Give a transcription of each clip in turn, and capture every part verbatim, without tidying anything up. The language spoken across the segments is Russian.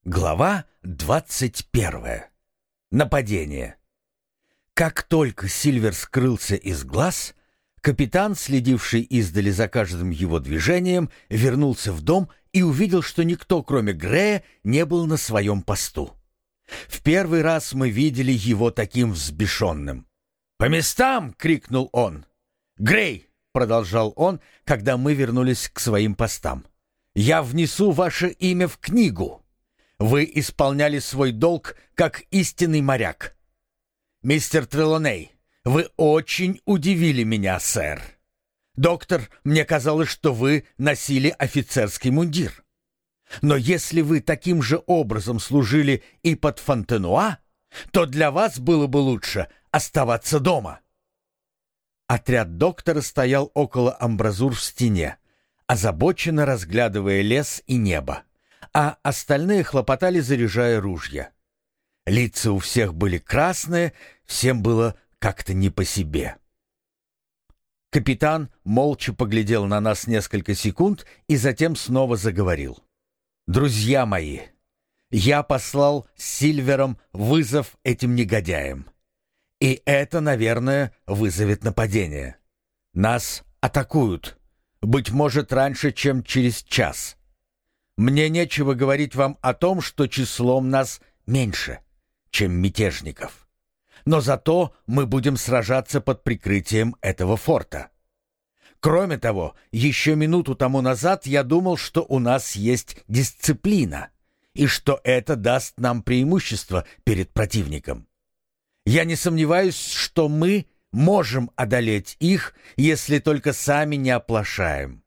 Глава двадцать первая. Нападение. Как только Сильвер скрылся из глаз, капитан, следивший издали за каждым его движением, вернулся в дом и увидел, что никто, кроме Грея, не был на своем посту. В первый раз мы видели его таким взбешенным. «По местам!» — крикнул он. «Грей!» — продолжал он, когда мы вернулись к своим постам. «Я внесу ваше имя в книгу. Вы исполняли свой долг, как истинный моряк. Мистер Трелоней, вы очень удивили меня, сэр. Доктор, мне казалось, что вы носили офицерский мундир. Но если вы таким же образом служили и под Фонтенуа, то для вас было бы лучше оставаться дома». Отряд доктора стоял около амбразур в стене, озабоченно разглядывая лес и небо, а остальные хлопотали, заряжая ружья. Лица у всех были красные, всем было как-то не по себе. Капитан молча поглядел на нас несколько секунд и затем снова заговорил. «Друзья мои, я послал с Сильвером вызов этим негодяям. И это, наверное, вызовет нападение. Нас атакуют, быть может, раньше, чем через час. Мне нечего говорить вам о том, что числом нас меньше, чем мятежников. Но зато мы будем сражаться под прикрытием этого форта. Кроме того, еще минуту тому назад я думал, что у нас есть дисциплина, и что это даст нам преимущество перед противником. Я не сомневаюсь, что мы можем одолеть их, если только сами не оплошаем».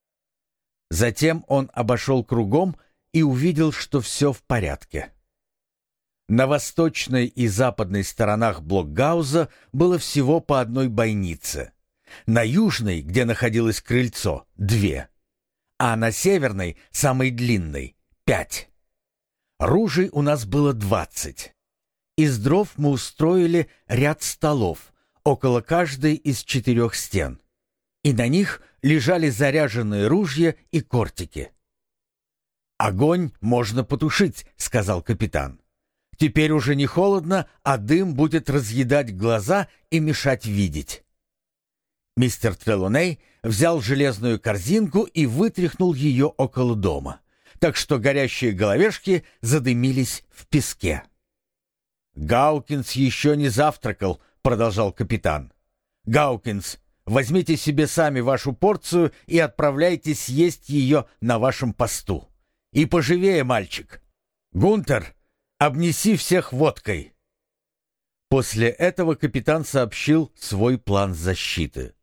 Затем он обошел кругом и увидел, что все в порядке. На восточной и западной сторонах блокгауза было всего по одной бойнице. На южной, где находилось крыльцо, две, а на северной, самой длинной, пять. Ружей у нас было двадцать. Из дров мы устроили ряд столов около каждой из четырех стен, и на них лежали заряженные ружья и кортики. «Огонь можно потушить», — сказал капитан. «Теперь уже не холодно, а дым будет разъедать глаза и мешать видеть». Мистер Трелоней взял железную корзинку и вытряхнул ее около дома, так что горящие головешки задымились в песке. «Гаукинс еще не завтракал», — продолжал капитан. «Гаукинс, возьмите себе сами вашу порцию и отправляйтесь есть ее на вашем посту. И поживее, мальчик. Гунтер, обнеси всех водкой». После этого капитан сообщил свой план защиты.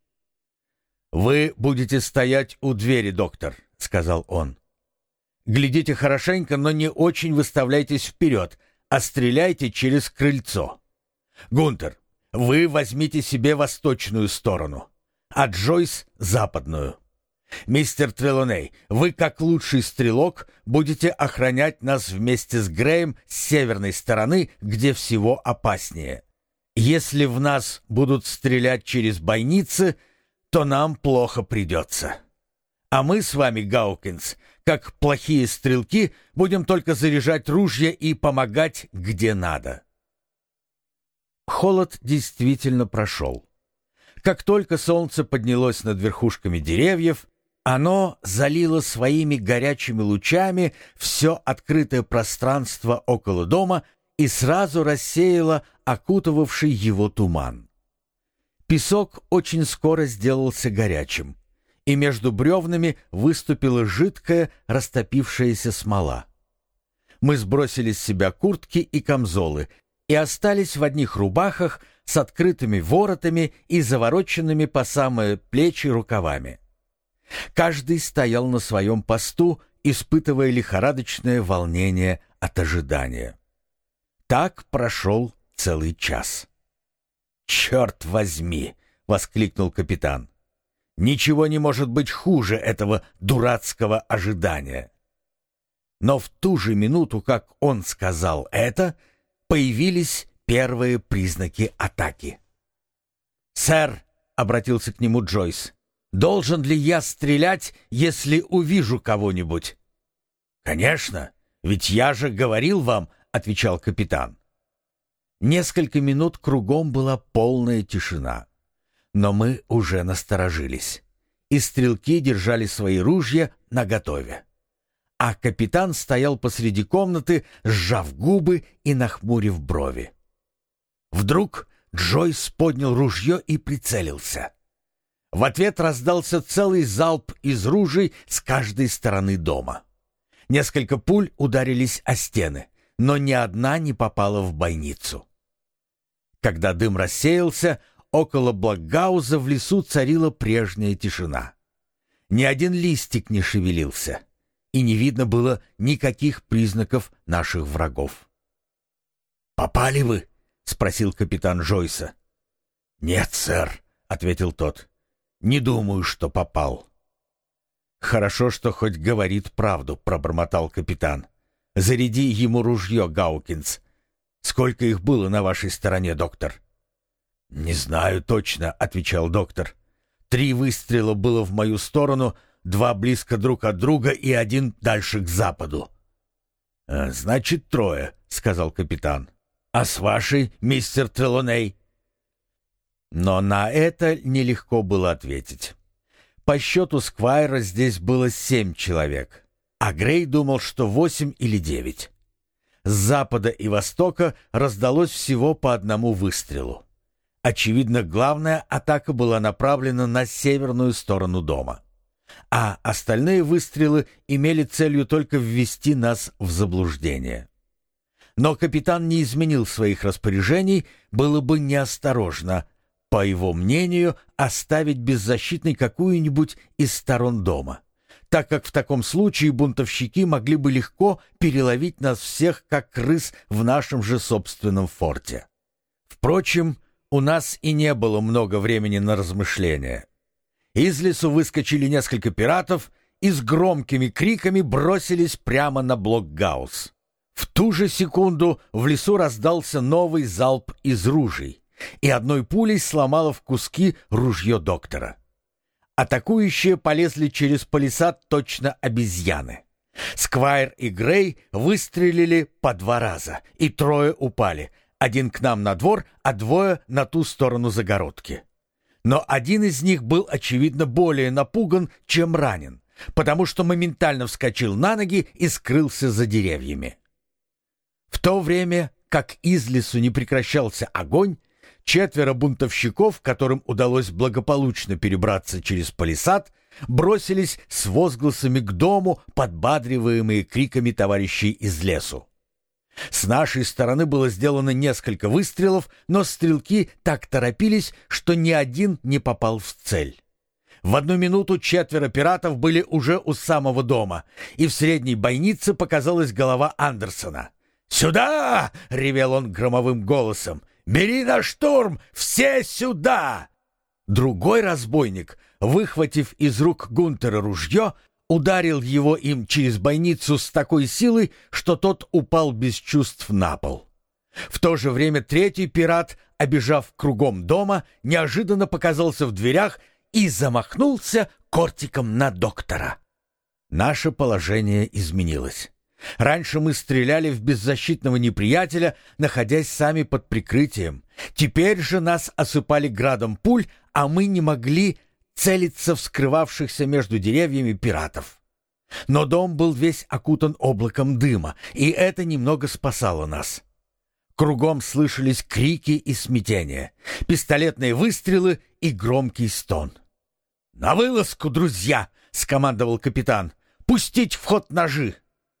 «Вы будете стоять у двери, доктор», — сказал он. «Глядите хорошенько, но не очень выставляйтесь вперед, а стреляйте через крыльцо. Гунтер, вы возьмите себе восточную сторону, а Джойс — западную. Мистер Трелоней, вы, как лучший стрелок, будете охранять нас вместе с Греем с северной стороны, где всего опаснее. Если в нас будут стрелять через бойницы, то нам плохо придется. А мы с вами, Гаукинс, как плохие стрелки, будем только заряжать ружья и помогать, где надо». Холод действительно прошел. Как только солнце поднялось над верхушками деревьев, оно залило своими горячими лучами все открытое пространство около дома и сразу рассеяло окутывавший его туман. Песок очень скоро сделался горячим, и между бревнами выступила жидкая, растопившаяся смола. Мы сбросили с себя куртки и камзолы и остались в одних рубахах с открытыми воротами и завороченными по самые плечи рукавами. Каждый стоял на своем посту, испытывая лихорадочное волнение от ожидания. Так прошел целый час. «Черт возьми!» — воскликнул капитан. «Ничего не может быть хуже этого дурацкого ожидания». Но в ту же минуту, как он сказал это, появились первые признаки атаки. «Сэр», — обратился к нему Джойс, — «должен ли я стрелять, если увижу кого-нибудь?» «Конечно, «Ведь я же говорил вам», — отвечал капитан. Несколько минут кругом была полная тишина. Но мы уже насторожились, и стрелки держали свои ружья наготове. А капитан стоял посреди комнаты, сжав губы и нахмурив брови. Вдруг Джойс поднял ружье и прицелился. В ответ раздался целый залп из ружей с каждой стороны дома. Несколько пуль ударились о стены, но ни одна не попала в бойницу. Когда дым рассеялся, около блокгауза в лесу царила прежняя тишина. Ни один листик не шевелился, и не видно было никаких признаков наших врагов. «Попали вы?» — спросил капитан Джойса. «Нет, сэр», — ответил тот. «Не думаю, что попал». «Хорошо, что хоть говорит правду», — пробормотал капитан. «Заряди ему ружье, Гаукинс. Сколько их было на вашей стороне, доктор?» «Не знаю точно», — отвечал доктор. «Три выстрела было в мою сторону, два близко друг от друга и один дальше к западу». «Значит, трое», — сказал капитан. «А с вашей, мистер Трелоней?» Но на это нелегко было ответить. По счету Сквайра здесь было семь человек, а Грей думал, что восемь или девять. С запада и востока раздалось всего по одному выстрелу. Очевидно, главная атака была направлена на северную сторону дома, а остальные выстрелы имели целью только ввести нас в заблуждение. Но капитан не изменил своих распоряжений, было бы неосторожно, по его мнению, оставить беззащитной какую-нибудь из сторон дома, так как в таком случае бунтовщики могли бы легко переловить нас всех, как крыс в нашем же собственном форте. Впрочем, у нас и не было много времени на размышления. Из лесу выскочили несколько пиратов и с громкими криками бросились прямо на блокгаус. В ту же секунду в лесу раздался новый залп из ружей, и одной пулей сломало в куски ружье доктора. Атакующие полезли через палисад точно обезьяны. Сквайр и Грей выстрелили по два раза, и трое упали, один к нам на двор, а двое на ту сторону загородки. Но один из них был, очевидно, более напуган, чем ранен, потому что моментально вскочил на ноги и скрылся за деревьями. В то время, как из лесу не прекращался огонь, четверо бунтовщиков, которым удалось благополучно перебраться через палисад, бросились с возгласами к дому, подбадриваемые криками товарищей из лесу. С нашей стороны было сделано несколько выстрелов, но стрелки так торопились, что ни один не попал в цель. В одну минуту четверо пиратов были уже у самого дома, и в средней бойнице показалась голова Андерсона. «Сюда!» — ревел он громовым голосом. «Бери на штурм! Все сюда!» Другой разбойник, выхватив из рук Гунтера ружье, ударил его им через бойницу с такой силой, что тот упал без чувств на пол. В то же время третий пират, обежав кругом дома, неожиданно показался в дверях и замахнулся кортиком на доктора. Наше положение изменилось. Раньше мы стреляли в беззащитного неприятеля, находясь сами под прикрытием. Теперь же нас осыпали градом пуль, а мы не могли целиться в скрывавшихся между деревьями пиратов. Но дом был весь окутан облаком дыма, и это немного спасало нас. Кругом слышались крики и смятения, пистолетные выстрелы и громкий стон. «На вылазку, друзья!» — скомандовал капитан. «Пустить в ход ножи!»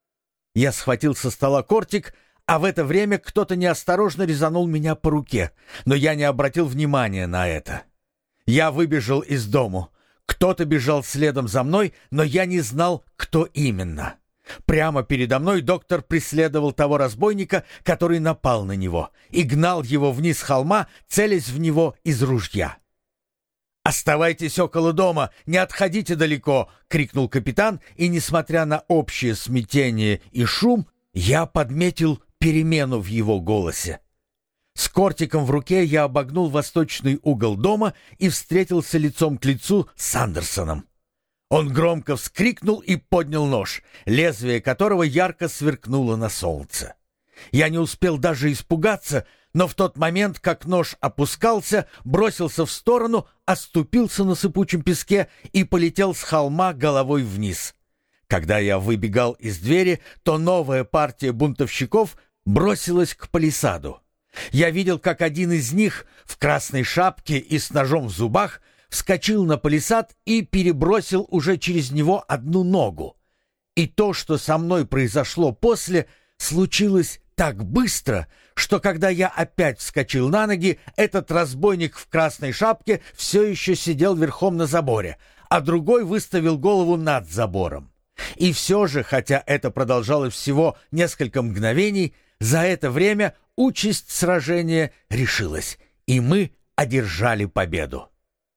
Я схватил со стола кортик, а в это время кто-то неосторожно резанул меня по руке, но я не обратил внимания на это. Я выбежал из дому. Кто-то бежал следом за мной, но я не знал, кто именно. Прямо передо мной доктор преследовал того разбойника, который напал на него, и гнал его вниз холма, целясь в него из ружья. «Оставайтесь около дома, не отходите далеко!» — крикнул капитан, и, несмотря на общее смятение и шум, я подметил перемену в его голосе. С кортиком в руке я обогнул восточный угол дома и встретился лицом к лицу с Андерсоном. Он громко вскрикнул и поднял нож, лезвие которого ярко сверкнуло на солнце. Я не успел даже испугаться, но в тот момент, как нож опускался, бросился в сторону, оступился на сыпучем песке и полетел с холма головой вниз. Когда я выбегал из двери, то новая партия бунтовщиков бросилась к палисаду. Я видел, как один из них в красной шапке и с ножом в зубах вскочил на палисад и перебросил уже через него одну ногу. И то, что со мной произошло после, случилось так быстро, что когда я опять вскочил на ноги, этот разбойник в красной шапке все еще сидел верхом на заборе, а другой выставил голову над забором. И все же, хотя это продолжалось всего несколько мгновений, за это время участь сражения решилась, и мы одержали победу.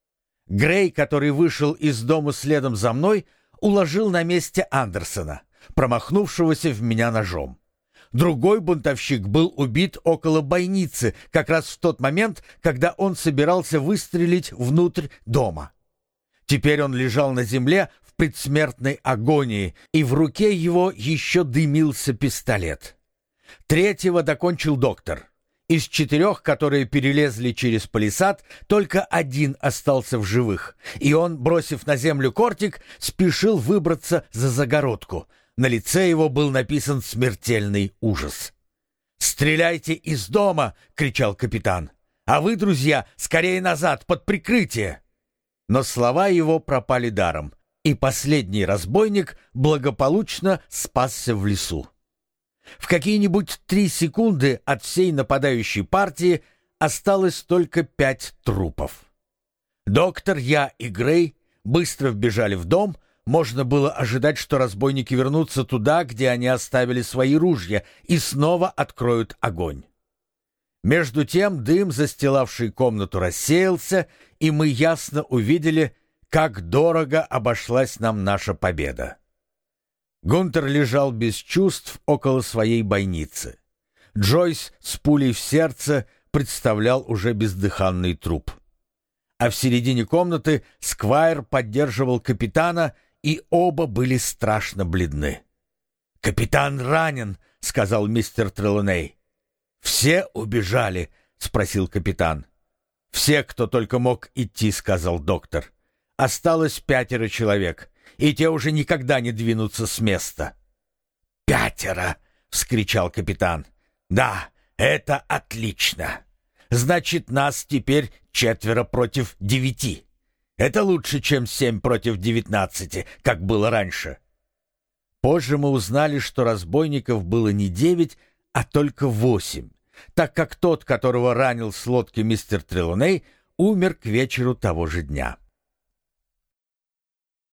Грей, который вышел из дома следом за мной, уложил на месте Андерсона, промахнувшегося в меня ножом. Другой бунтовщик был убит около бойницы, как раз в тот момент, когда он собирался выстрелить внутрь дома. Теперь он лежал на земле в предсмертной агонии, и в руке его еще дымился пистолет. Третьего докончил доктор. Из четырех, которые перелезли через палисад, только один остался в живых, и он, бросив на землю кортик, спешил выбраться за загородку. На лице его был написан смертельный ужас. «Стреляйте из дома!» — кричал капитан. «А вы, друзья, скорее назад, под прикрытие!» Но слова его пропали даром, и последний разбойник благополучно спасся в лесу. В какие-нибудь три секунды от всей нападающей партии осталось только пять трупов. Доктор, я и Грей быстро вбежали в дом. Можно было ожидать, что разбойники вернутся туда, где они оставили свои ружья, и снова откроют огонь. Между тем дым, застилавший комнату, рассеялся, и мы ясно увидели, как дорого обошлась нам наша победа. Гунтер лежал без чувств около своей бойницы. Джойс с пулей в сердце представлял уже бездыханный труп. А в середине комнаты Сквайр поддерживал капитана, и оба были страшно бледны. «Капитан ранен», — сказал мистер Трелоней. «Все убежали?» — спросил капитан. «Все, кто только мог идти», — сказал доктор. «Осталось пятеро человек, и те уже никогда не двинутся с места». «Пятеро!» — вскричал капитан. «Да, это отлично. Значит, нас теперь четверо против девяти. Это лучше, чем семь против девятнадцати, как было раньше». Позже мы узнали, что разбойников было не девять, а только восемь, так как тот, которого ранил с лодки мистер Трелоней, умер к вечеру того же дня.